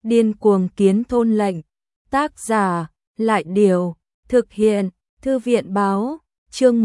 Điên cuồng kiến thôn lệnh. Tác giả, Lại Điều, thực hiện, Thư viện Báo, chương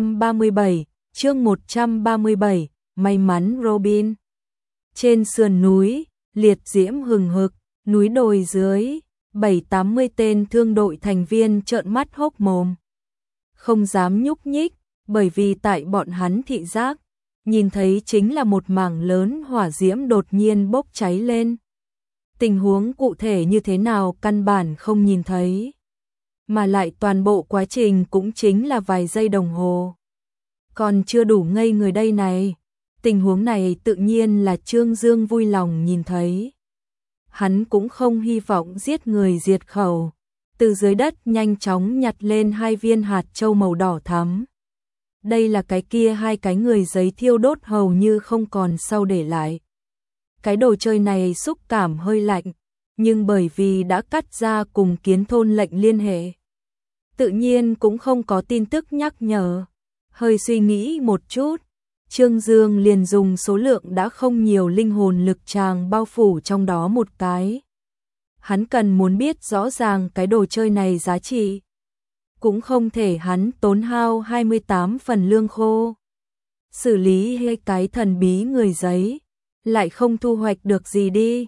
137, may mắn Robin. Trên sườn núi, liệt diễm hừng hực, núi đồi dưới, 70-80 tên thương đội thành viên trợn mắt hốc mồm. Không dám nhúc nhích, bởi vì tại bọn hắn thị giác, nhìn thấy chính là một mảng lớn hỏa diễm đột nhiên bốc cháy lên. Tình huống cụ thể như thế nào căn bản không nhìn thấy, mà lại toàn bộ quá trình cũng chính là vài giây đồng hồ. Còn chưa đủ ngây người đây này, tình huống này tự nhiên là Trương Dương vui lòng nhìn thấy. Hắn cũng không hy vọng giết người diệt khẩu, từ dưới đất nhanh chóng nhặt lên 2 viên hạt châu màu đỏ thắm. Đây là cái kia 2 cái người giấy thiêu đốt hầu như không còn sau để lại. Cái đồ chơi này xúc cảm hơi lạnh, nhưng bởi vì đã cắt ra cùng kiến thôn lệnh liên hệ, tự nhiên cũng không có tin tức nhắc nhở. Hơi suy nghĩ một chút, Trương Dương liền dùng số lượng đã không nhiều linh hồn lực tràng bao phủ trong đó một cái. Hắn cần muốn biết rõ ràng cái đồ chơi này giá trị. Cũng không thể hắn tốn hao 28 phần lương khô xử lý 2 cái thần bí người giấy, lại không thu hoạch được gì đi.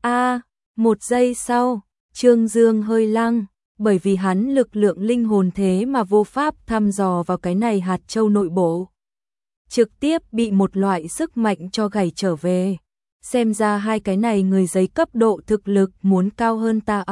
Một giây sau, Trương Dương hơi lăng, bởi vì hắn lực lượng linh hồn thế mà vô pháp thăm dò vào cái này hạt châu nội bộ. Trực tiếp bị một loại sức mạnh cho gảy trở về. Xem ra 2 cái này người giấy cấp độ thực lực muốn cao hơn ta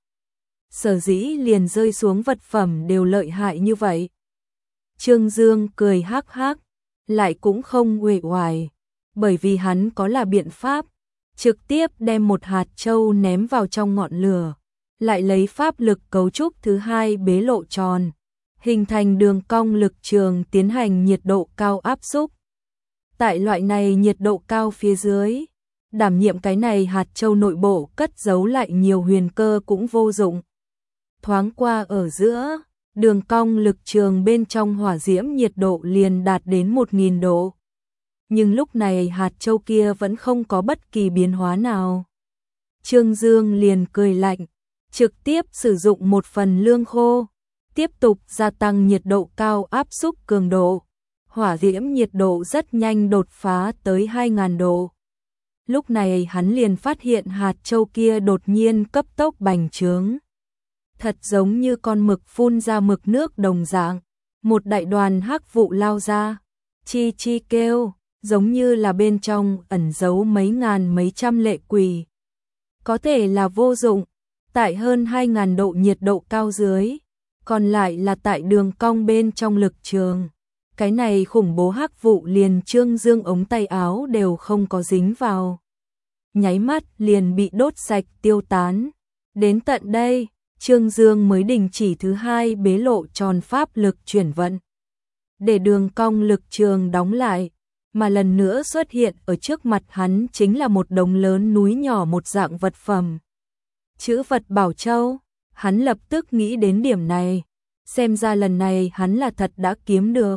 Sở dĩ liền rơi xuống vật phẩm đều lợi hại như vậy. Trương Dương cười hắc hắc, lại cũng không uể oải, bởi vì hắn có là biện pháp, trực tiếp đem một hạt châu ném vào trong ngọn lửa, lại lấy pháp lực cấu trúc thứ 2 bế lộ tròn, hình thành đường cong lực trường tiến hành nhiệt độ cao áp xúc. Tại loại này nhiệt độ cao phía dưới, đảm nhiệm cái này hạt châu nội bộ cất giấu lại nhiều huyền cơ cũng vô dụng. Thoáng qua ở giữa, đường cong lực trường bên trong hỏa diễm nhiệt độ liền đạt đến 1000 độ. Nhưng lúc này hạt châu kia vẫn không có bất kỳ biến hóa nào. Trương Dương liền cười lạnh, trực tiếp sử dụng 1 phần lương khô, tiếp tục gia tăng nhiệt độ cao áp xúc cường độ. Hỏa diễm nhiệt độ rất nhanh đột phá tới 2000 độ. Lúc này hắn liền phát hiện hạt châu kia đột nhiên cấp tốc bành trướng. Thật giống như con mực phun ra mực nước đồng dạng, một đại đoàn hắc vụ lao ra, chi chi kêu, giống như là bên trong ẩn giấu mấy ngàn mấy trăm lệ quỷ. Có thể là vô dụng, tại hơn 2000 độ nhiệt độ cao dưới, còn lại là tại đường cong bên trong lực trường. Cái này khủng bố hắc vụ liền Trương Dương ống tay áo đều không có dính vào. Nháy mắt liền bị đốt sạch tiêu tán. Đến tận đây, Trương Dương mới đình chỉ thứ 2 bế lộ tròn pháp lực chuyển vận. Để đường cong lực trường đóng lại, mà lần nữa xuất hiện ở trước mặt hắn chính là một đống lớn núi nhỏ một dạng vật phẩm. Chữ vật bảo châu, hắn lập tức nghĩ đến điểm này. Xem ra lần này hắn là thật đã kiếm được.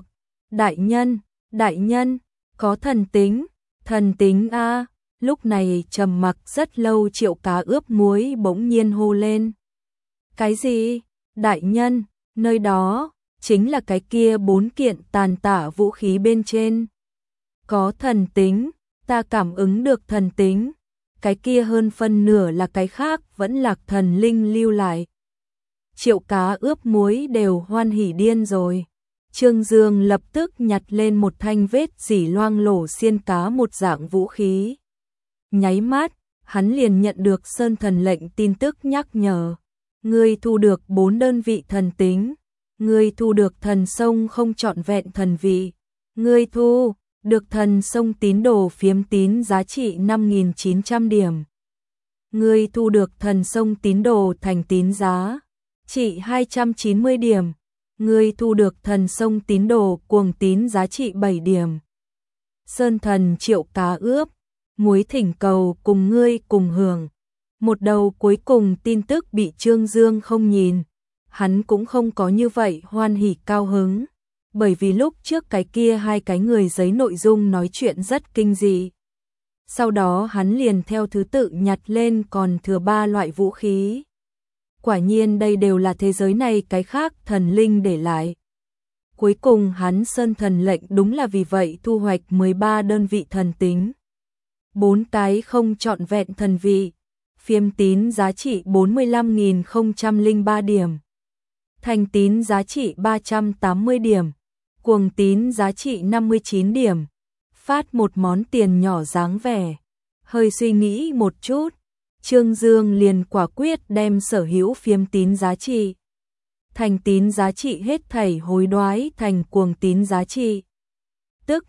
Đại nhân, có thần tính Lúc này trầm mặc rất lâu Triệu Cá ướp muối bỗng nhiên hô lên. Cái gì? Đại nhân, nơi đó, chính là cái kia 4 kiện tàn tả vũ khí bên trên. Có thần tính, ta cảm ứng được thần tính. Cái kia hơn phân nửa là cái khác vẫn lạc thần linh lưu lại. Triệu Cá ướp muối đều hoan hỉ điên rồi. Trương Dương lập tức nhặt lên một thanh vết dỉ loang lổ xiên cá một dạng vũ khí. Nháy mắt, hắn liền nhận được Sơn Thần lệnh tin tức nhắc nhở. Ngươi thu được 4 đơn vị thần tính. Ngươi thu được thần sông không trọn vẹn thần vị. Ngươi thu được thần sông tín đồ phiếm tín giá trị 5900 điểm. Ngươi thu được thần sông tín đồ thành tín giá trị 290 điểm. Ngươi thu được thần sông tín đồ cuồng tín giá trị 7 điểm. Sơn Thần Triệu Cá ướp muối thỉnh cầu cùng ngươi cùng hưởng. Một đầu cuối cùng tin tức bị Trương Dương không nhìn. Hắn cũng không có như vậy hoan hỉ cao hứng. Bởi vì lúc trước cái kia 2 cái người giấy nội dung nói chuyện rất kinh dị. Sau đó hắn liền theo thứ tự nhặt lên còn thừa 3 loại vũ khí. Quả nhiên đây đều là thế giới này cái khác thần linh để lại. Cuối cùng hắn sơn thần lệnh đúng là vì vậy thu hoạch 13 đơn vị thần tính. 4 cái không trọn vẹn thần vị. Phiêm tín giá trị 45.003 điểm. Thành tín giá trị 380 điểm. Cuồng tín giá trị 59 điểm. Phát một món tiền nhỏ dáng vẻ. Hơi suy nghĩ một chút, Trương Dương liền quả quyết đem sở hữu phiêm tín giá trị, thành tín giá trị hết thảy hối đoái thành cuồng tín giá trị, tức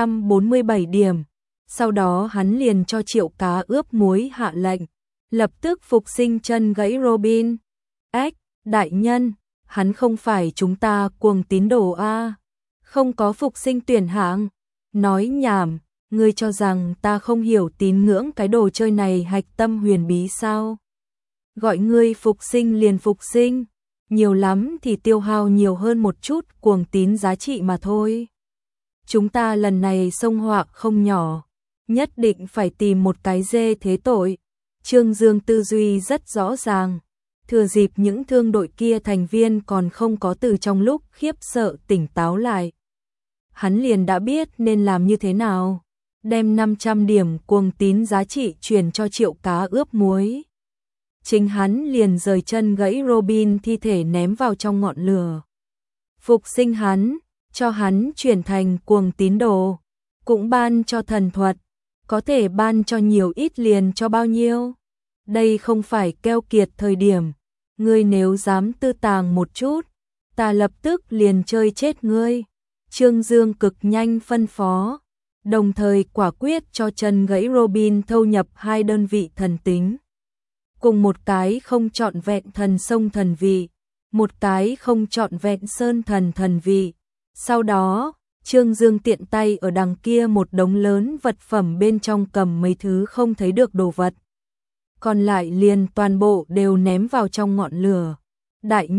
547 điểm. Sau đó hắn liền cho Triệu Cá ướp muối hạ lệnh, lập tức phục sinh chân gãy Robin. Ếch, đại nhân, hắn không phải chúng ta cuồng tín đồ a, không có phục sinh tuyển hạng. Nói nhảm, ngươi cho rằng ta không hiểu tín ngưỡng cái đồ chơi này hạch tâm huyền bí sao? Gọi ngươi phục sinh liền phục sinh, nhiều lắm thì tiêu hao nhiều hơn một chút cuồng tín giá trị mà thôi. Chúng ta lần này xông họa không nhỏ, nhất định phải tìm một cái dê thế tội. Trương Dương tư duy rất rõ ràng, thừa dịp những thương đội kia thành viên còn không có từ trong lúc khiếp sợ tỉnh táo lại. Hắn liền đã biết nên làm như thế nào, đem 500 điểm cuồng tín giá trị truyền cho Triệu Cá ướp muối. Chính hắn liền rời chân gãy Robin thi thể ném vào trong ngọn lửa. Phục sinh hắn, cho hắn chuyển thành cuồng tín đồ, cũng ban cho thần thuật, có thể ban cho nhiều ít liền cho bao nhiêu. Đây không phải keo kiệt thời điểm, ngươi nếu dám tư tàng một chút, ta lập tức liền chơi chết ngươi. Trương Dương cực nhanh phân phó, đồng thời quả quyết cho chân gãy Robin thâu nhập 2 đơn vị thần tính, cùng một cái không trọn vẹn thần sông thần vị, một cái không trọn vẹn sơn thần thần vị. Sau đó, Trương Dương tiện tay ở đằng kia một đống lớn vật phẩm bên trong cầm mấy thứ không thấy được đồ vật, còn lại liền toàn bộ đều ném vào trong ngọn lửa. Đại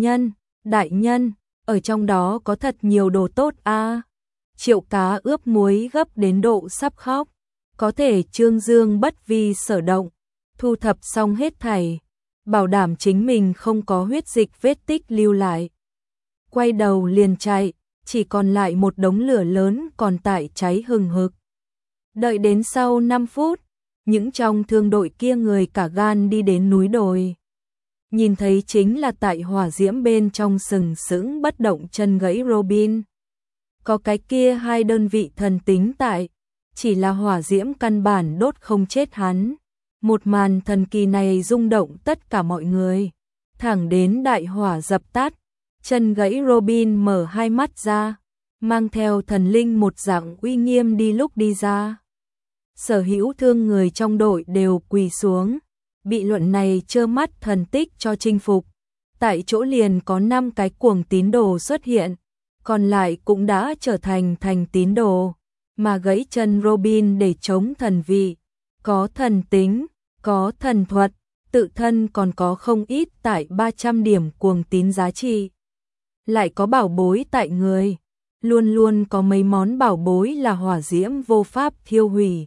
nhân, ở trong đó có thật nhiều đồ tốt a. Triệu Cá ướp muối gấp đến độ sắp khóc, có thể Trương Dương bất vi sở động, thu thập xong hết thảy, bảo đảm chính mình không có huyết dịch vết tích lưu lại. Quay đầu liền chạy, chỉ còn lại một đống lửa lớn còn tại cháy hừng hực. Đợi đến sau 5 phút, những trong thương đội kia người cả gan đi đến núi đồi. Nhìn thấy chính là tại hỏa diễm bên trong sừng sững bất động chân gãy Robin. Có cái kia 2 đơn vị thần tính tại, chỉ là hỏa diễm căn bản đốt không chết hắn. Một màn thần kỳ này rung động tất cả mọi người. Thẳng đến đại hỏa dập tắt, chân gãy Robin mở 2 mắt ra, mang theo thần linh một dạng uy nghiêm đi lúc đi ra. Sở hữu thương người trong đội đều quỳ xuống, bị luận này trơ mắt thần tích cho chinh phục. Tại chỗ liền có 5 cái cuồng tín đồ xuất hiện, còn lại cũng đã trở thành tín đồ, mà gãy chân Robin để chống thần vị, có thần tính, có thần thuật, tự thân còn có không ít tại 300 điểm cuồng tín giá trị. Lại có bảo bối tại người, luôn luôn có mấy món bảo bối là hỏa diễm vô pháp thiêu hủy.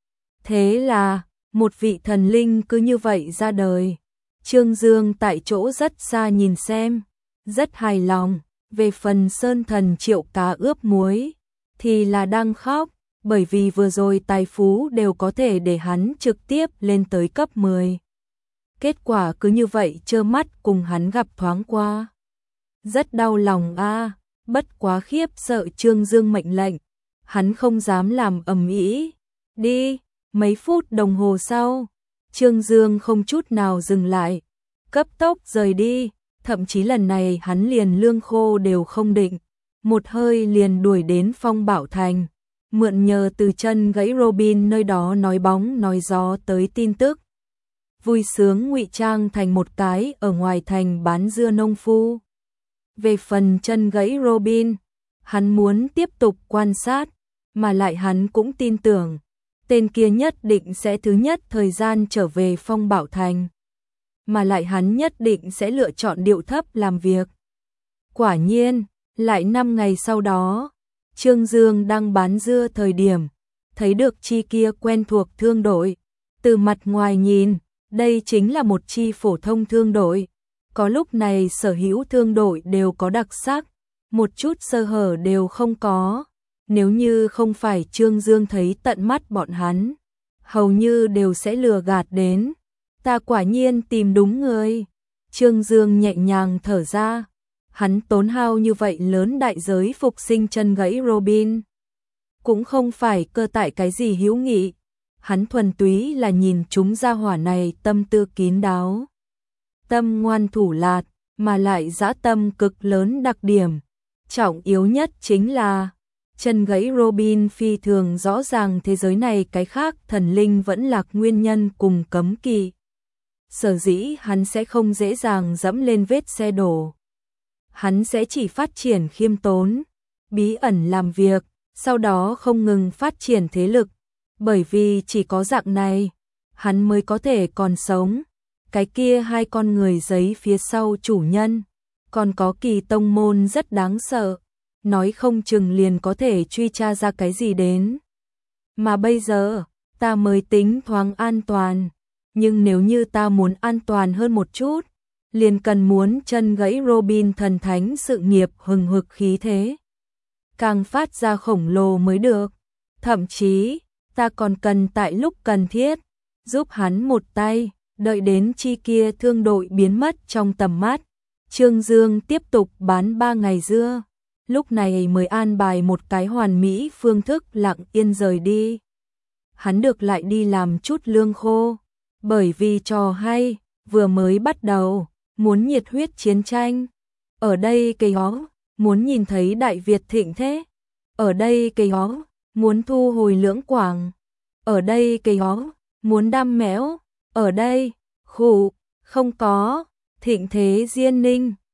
Thế là, một vị thần linh cứ như vậy ra đời. Trương Dương tại chỗ rất xa nhìn xem, rất hài lòng. Về phần sơn thần Triệu Cá ướp muối, thì là đang khóc, bởi vì vừa rồi tài phú đều có thể để hắn trực tiếp lên tới cấp 10. Kết quả cứ như vậy trơ mắt cùng hắn gặp thoáng qua. Rất đau lòng a, bất quá khiếp sợ Trương Dương mệnh lệnh, hắn không dám làm ầm ĩ. Đi, mấy phút đồng hồ sau, Trương Dương không chút nào dừng lại, cấp tốc rời đi. Thậm chí lần này hắn liền lương khô đều không định, một hơi liền đuổi đến Phong Bảo Thành, mượn nhờ từ chân gãy Robin nơi đó nói bóng nói gió tới tin tức. Vui sướng ngụy trang thành một cái ở ngoài thành bán dưa nông phu. Về phần chân gãy Robin, hắn muốn tiếp tục quan sát, mà lại hắn cũng tin tưởng, tên kia nhất định sẽ thứ nhất thời gian trở về Phong Bảo Thành. Mà lại hắn nhất định sẽ lựa chọn điệu thấp làm việc. Quả nhiên, lại 5 ngày sau đó, Trương Dương đang bán dưa thời điểm, thấy được chi kia quen thuộc thương đội. Từ mặt ngoài nhìn, đây chính là một chi phổ thông thương đội. Có lúc này sở hữu thương đội đều có đặc sắc, một chút sơ hở đều không có. Nếu như không phải Trương Dương thấy tận mắt bọn hắn, hầu như đều sẽ lừa gạt đến. Ta quả nhiên tìm đúng người. Trương Dương nhẹ nhàng thở ra. Hắn tốn hao như vậy lớn đại giới phục sinh chân gãy Robin. Cũng không phải cơ tại cái gì hữu nghị. Hắn thuần túy là nhìn chúng gia hỏa này tâm tư kín đáo. Tâm ngoan thủ lạt, mà lại dã tâm cực lớn đặc điểm. Trọng yếu nhất chính là chân gãy Robin phi thường rõ ràng thế giới này cái khác thần linh vẫn lạc nguyên nhân cùng cấm kỵ. Sở dĩ hắn sẽ không dễ dàng dẫm lên vết xe đổ. Hắn sẽ chỉ phát triển khiêm tốn, bí ẩn làm việc, sau đó không ngừng phát triển thế lực. Bởi vì chỉ có dạng này, hắn mới có thể còn sống. Cái kia hai con người giấy phía sau chủ nhân, còn có kỳ tông môn rất đáng sợ. Nói không chừng liền có thể truy tra ra cái gì đến. Mà bây giờ, ta mới tính thoáng an toàn. Nhưng nếu như ta muốn an toàn hơn một chút, liền cần muốn chân gãy Robin thần thánh sự nghiệp hừng hực khí thế. Càng phát ra khổng lồ mới được. Thậm chí, ta còn cần tại lúc cần thiết, giúp hắn một tay, đợi đến chi kia thương đội biến mất trong tầm mắt. Trương Dương tiếp tục bán 3 ngày dưa. Lúc này mới an bài một cái hoàn mỹ phương thức lặng yên rời đi. Hắn được lại đi làm chút lương khô, bởi vì trò hay, vừa mới bắt đầu, muốn nhiệt huyết chiến tranh. Ở đây cây hó, muốn nhìn thấy Đại Việt thịnh thế. Ở đây cây hó, muốn thu hồi Lưỡng Quảng. Ở đây cây hó, muốn đam mẽo. Ở đây, khủ, không có, thịnh thế Diên Ninh.